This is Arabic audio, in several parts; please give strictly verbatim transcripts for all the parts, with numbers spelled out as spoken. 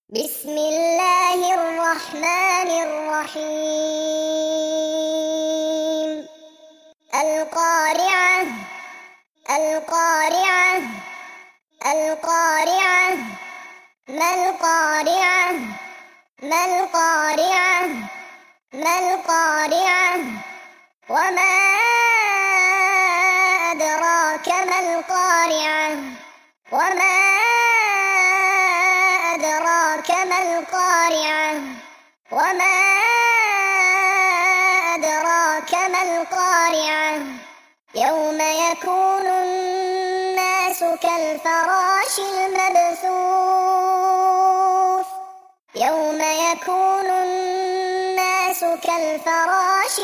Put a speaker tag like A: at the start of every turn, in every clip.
A: بسم الله الرحمن الرحيم القارعة القارعة القارعة ما القارعة ما القارعة ما القارعة وما أدراك ما القارعة وما أدراك ما القارعة وما أدراك ما القارعة يوم يكون الناس كالفراش المبثوث يوم يكون الناس كالفراش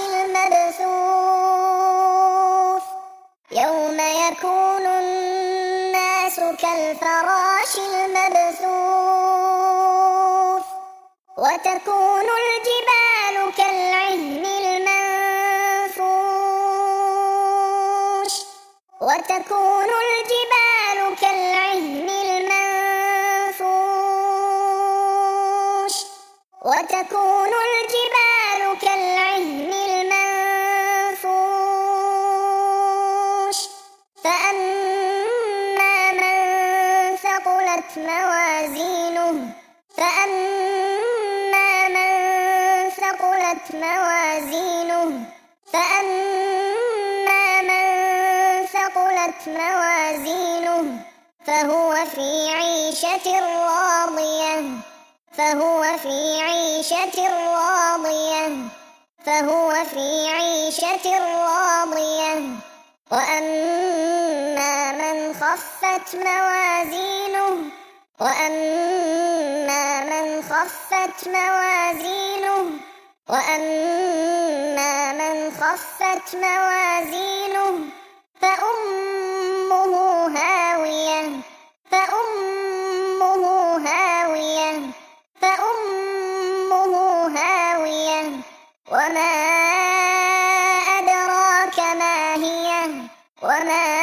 A: المبثوث يوم يكون الناس كالفراش المبثوث وتكون الجبال كالعهن المنفوش وتكون الجبال كالعهن المنفوش وتكون الجبال كالعهن المنفوش فأما من ثقلت موازينه فأما من ثقلت موازينه فأما من ثقلت موازينه فهو في عيشة راضية فهو في عيشة راضية فهو في عيشة راضية وأما من خفت موازينه وأما من خفت موازينه وأما من خفت موازينه فأمه هاوية فأمه هاوية فأمه هاوية وما أدراك ما هي وما